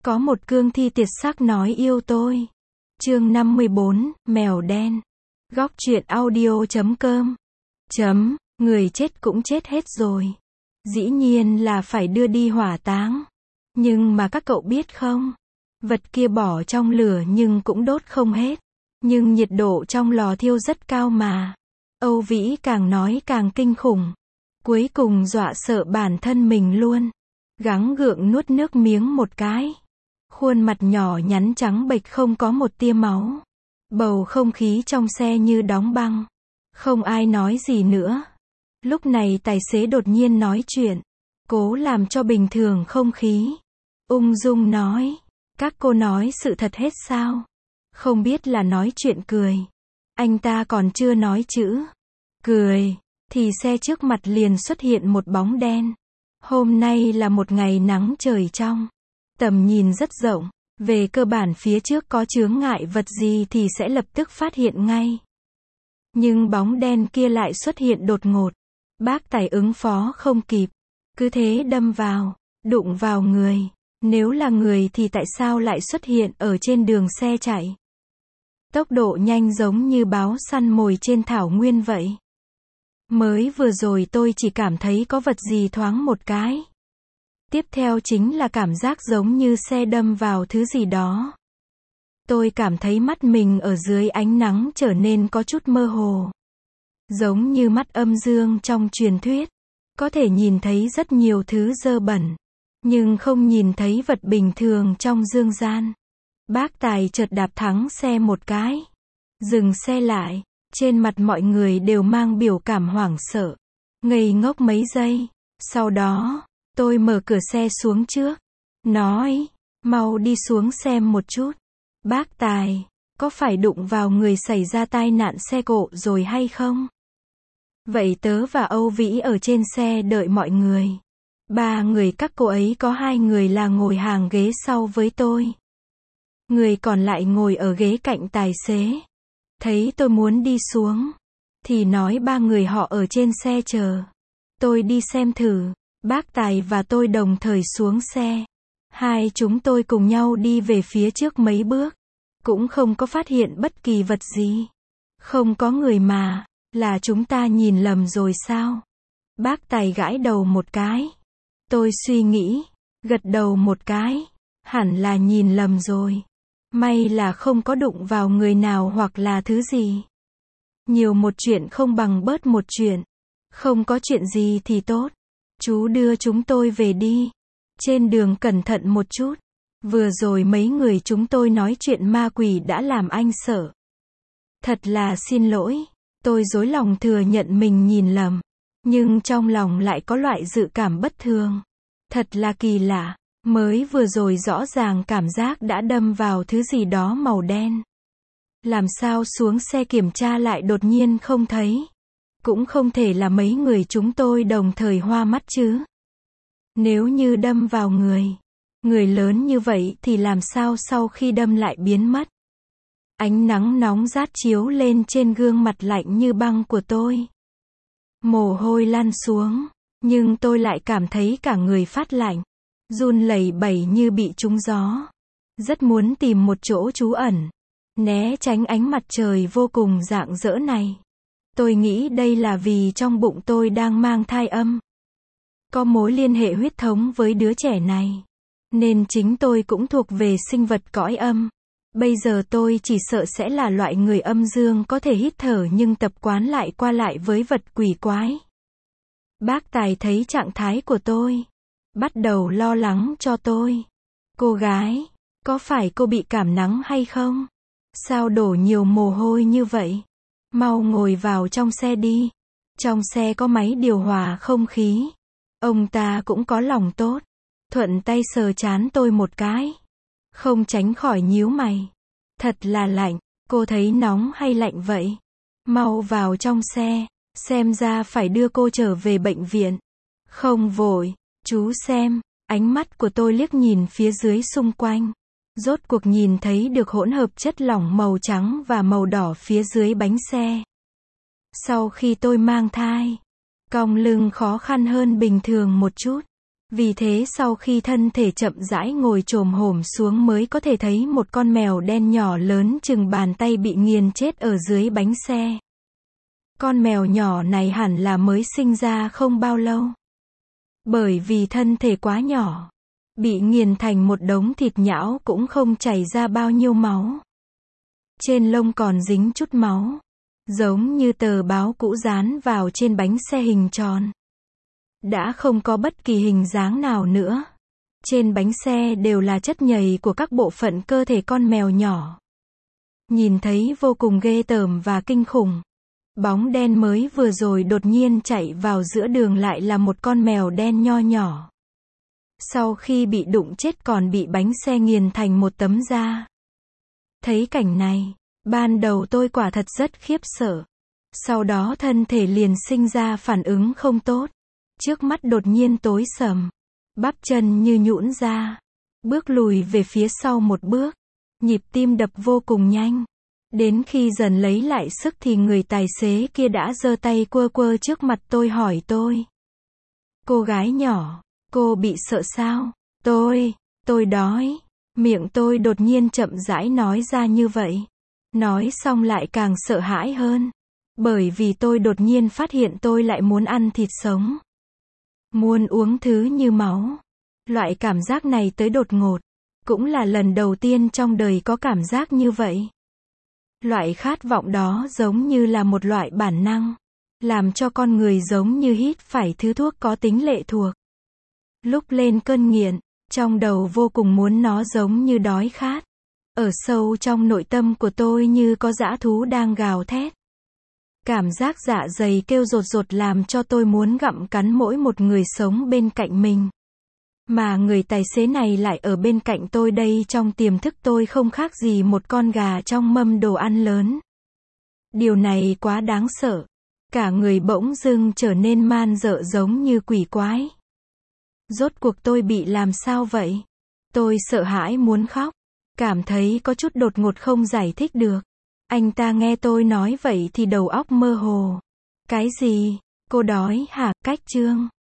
Có một cương thi tuyệt sắc nói yêu tôi. Chương 54, mèo đen. Góc truyện audio.com. Người chết cũng chết hết rồi. Dĩ nhiên là phải đưa đi hỏa táng. Nhưng mà các cậu biết không? Vật kia bỏ trong lửa nhưng cũng đốt không hết. Nhưng nhiệt độ trong lò thiêu rất cao mà. Âu Vĩ càng nói càng kinh khủng. Cuối cùng dọa sợ bản thân mình luôn. Gắng gượng nuốt nước miếng một cái. Khuôn mặt nhỏ nhắn trắng bệch không có một tia máu. Bầu không khí trong xe như đóng băng. Không ai nói gì nữa. Lúc này tài xế đột nhiên nói chuyện. Cố làm cho bình thường không khí. Ung dung nói. Các cô nói sự thật hết sao? Không biết là nói chuyện cười. Anh ta còn chưa nói chữ cười, thì xe trước mặt liền xuất hiện một bóng đen. Hôm nay là một ngày nắng trời trong. Tầm nhìn rất rộng. Về cơ bản phía trước có chướng ngại vật gì thì sẽ lập tức phát hiện ngay. Nhưng bóng đen kia lại xuất hiện đột ngột. Bác tài ứng phó không kịp. Cứ thế đâm vào, đụng vào người. Nếu là người thì tại sao lại xuất hiện ở trên đường xe chạy? Tốc độ nhanh giống như báo săn mồi trên thảo nguyên vậy. Mới vừa rồi tôi chỉ cảm thấy có vật gì thoáng một cái. Tiếp theo chính là cảm giác giống như xe đâm vào thứ gì đó. Tôi cảm thấy mắt mình ở dưới ánh nắng trở nên có chút mơ hồ. Giống như mắt âm dương trong truyền thuyết. Có thể nhìn thấy rất nhiều thứ dơ bẩn. Nhưng không nhìn thấy vật bình thường trong dương gian. Bác tài chợt đạp thắng xe một cái. Dừng xe lại. Trên mặt mọi người đều mang biểu cảm hoảng sợ. Ngây ngốc mấy giây. Sau đó, tôi mở cửa xe xuống trước. Nói, mau đi xuống xem một chút. Bác tài, có phải đụng vào người xảy ra tai nạn xe cộ rồi hay không? Vậy tớ và Âu Vĩ ở trên xe đợi mọi người. 3 người các cô ấy có 2 người là ngồi hàng ghế sau với tôi. Người còn lại ngồi ở ghế cạnh tài xế. Thấy tôi muốn đi xuống, thì nói 3 người họ ở trên xe chờ. Tôi đi xem thử. Bác tài và tôi đồng thời xuống xe. Hai chúng tôi cùng nhau đi về phía trước mấy bước. Cũng không có phát hiện bất kỳ vật gì. Không có người mà, là chúng ta nhìn lầm rồi sao? Bác tài gãi đầu một cái. Tôi suy nghĩ, gật đầu một cái. Hẳn là nhìn lầm rồi. May là không có đụng vào người nào hoặc là thứ gì. Nhiều một chuyện không bằng bớt một chuyện. Không có chuyện gì thì tốt. Chú đưa chúng tôi về đi. Trên đường cẩn thận một chút. Vừa rồi mấy người chúng tôi nói chuyện ma quỷ đã làm anh sợ. Thật là xin lỗi. Tôi dối lòng thừa nhận mình nhìn lầm. Nhưng trong lòng lại có loại dự cảm bất thường. Thật là kỳ lạ. Mới vừa rồi rõ ràng cảm giác đã đâm vào thứ gì đó màu đen. Làm sao xuống xe kiểm tra lại đột nhiên không thấy. Cũng không thể là mấy người chúng tôi đồng thời hoa mắt chứ. Nếu như đâm vào người lớn như vậy thì làm sao sau khi đâm lại biến mất. Ánh nắng nóng rát chiếu lên trên gương mặt lạnh như băng của tôi. Mồ hôi lăn xuống, nhưng tôi lại cảm thấy cả người phát lạnh. Run lẩy bẩy như bị trúng gió. Rất muốn tìm một chỗ trú ẩn. Né tránh ánh mặt trời vô cùng rạng rỡ này. Tôi nghĩ đây là vì trong bụng tôi đang mang thai âm. Có mối liên hệ huyết thống với đứa trẻ này. Nên chính tôi cũng thuộc về sinh vật cõi âm. Bây giờ tôi chỉ sợ sẽ là loại người âm dương có thể hít thở nhưng tập quán lại qua lại với vật quỷ quái. Bác tài thấy trạng thái của tôi. Bắt đầu lo lắng cho tôi. Cô gái, có phải cô bị cảm nắng hay không? Sao đổ nhiều mồ hôi như vậy? Mau ngồi vào trong xe đi. Trong xe có máy điều hòa không khí. Ông ta cũng có lòng tốt. Thuận tay sờ trán tôi một cái. Không tránh khỏi nhíu mày. Thật là lạnh. Cô thấy nóng hay lạnh vậy? Mau vào trong xe. Xem ra phải đưa cô trở về bệnh viện. Không vội. Chú xem. Ánh mắt của tôi liếc nhìn phía dưới xung quanh. Rốt cuộc nhìn thấy được hỗn hợp chất lỏng màu trắng và màu đỏ phía dưới bánh xe. Sau khi tôi mang thai, cong lưng khó khăn hơn bình thường một chút. Vì thế sau khi thân thể chậm rãi ngồi chồm hổm xuống mới có thể thấy một con mèo đen nhỏ lớn chừng bàn tay bị nghiền chết ở dưới bánh xe. Con mèo nhỏ này hẳn là mới sinh ra không bao lâu. Bởi vì thân thể quá nhỏ, bị nghiền thành một đống thịt nhão cũng không chảy ra bao nhiêu máu. Trên lông còn dính chút máu, giống như tờ báo cũ dán vào trên bánh xe hình tròn. Đã không có bất kỳ hình dáng nào nữa. Trên bánh xe đều là chất nhầy của các bộ phận cơ thể con mèo nhỏ. Nhìn thấy vô cùng ghê tởm và kinh khủng. Bóng đen mới vừa rồi đột nhiên chạy vào giữa đường lại là một con mèo đen nho nhỏ. Sau khi bị đụng chết còn bị bánh xe nghiền thành một tấm da. Thấy cảnh này, ban đầu tôi quả thật rất khiếp sợ. Sau đó thân thể liền sinh ra phản ứng không tốt. Trước mắt đột nhiên tối sầm. Bắp chân như nhũn ra. Bước lùi về phía sau một bước. Nhịp tim đập vô cùng nhanh. Đến khi dần lấy lại sức thì người tài xế kia đã giơ tay quơ quơ trước mặt tôi hỏi tôi. Cô gái nhỏ, cô bị sợ sao? Tôi đói. Miệng tôi đột nhiên chậm rãi nói ra như vậy. Nói xong lại càng sợ hãi hơn. Bởi vì tôi đột nhiên phát hiện tôi lại muốn ăn thịt sống. Muốn uống thứ như máu. Loại cảm giác này tới đột ngột. Cũng là lần đầu tiên trong đời có cảm giác như vậy. Loại khát vọng đó giống như là một loại bản năng. Làm cho con người giống như hít phải thứ thuốc có tính lệ thuộc. Lúc lên cơn nghiện, trong đầu vô cùng muốn nó giống như đói khát. Ở sâu trong nội tâm của tôi như có dã thú đang gào thét. Cảm giác dạ dày kêu rột rột làm cho tôi muốn gặm cắn mỗi một người sống bên cạnh mình. Mà người tài xế này lại ở bên cạnh tôi đây, trong tiềm thức tôi không khác gì một con gà trong mâm đồ ăn lớn. Điều này quá đáng sợ. Cả người bỗng dưng trở nên man rợ giống như quỷ quái. Rốt cuộc tôi bị làm sao vậy? Tôi sợ hãi muốn khóc. Cảm thấy có chút đột ngột không giải thích được. Anh ta nghe tôi nói vậy thì đầu óc mơ hồ. Cái gì? Cô đói hả? Cách chương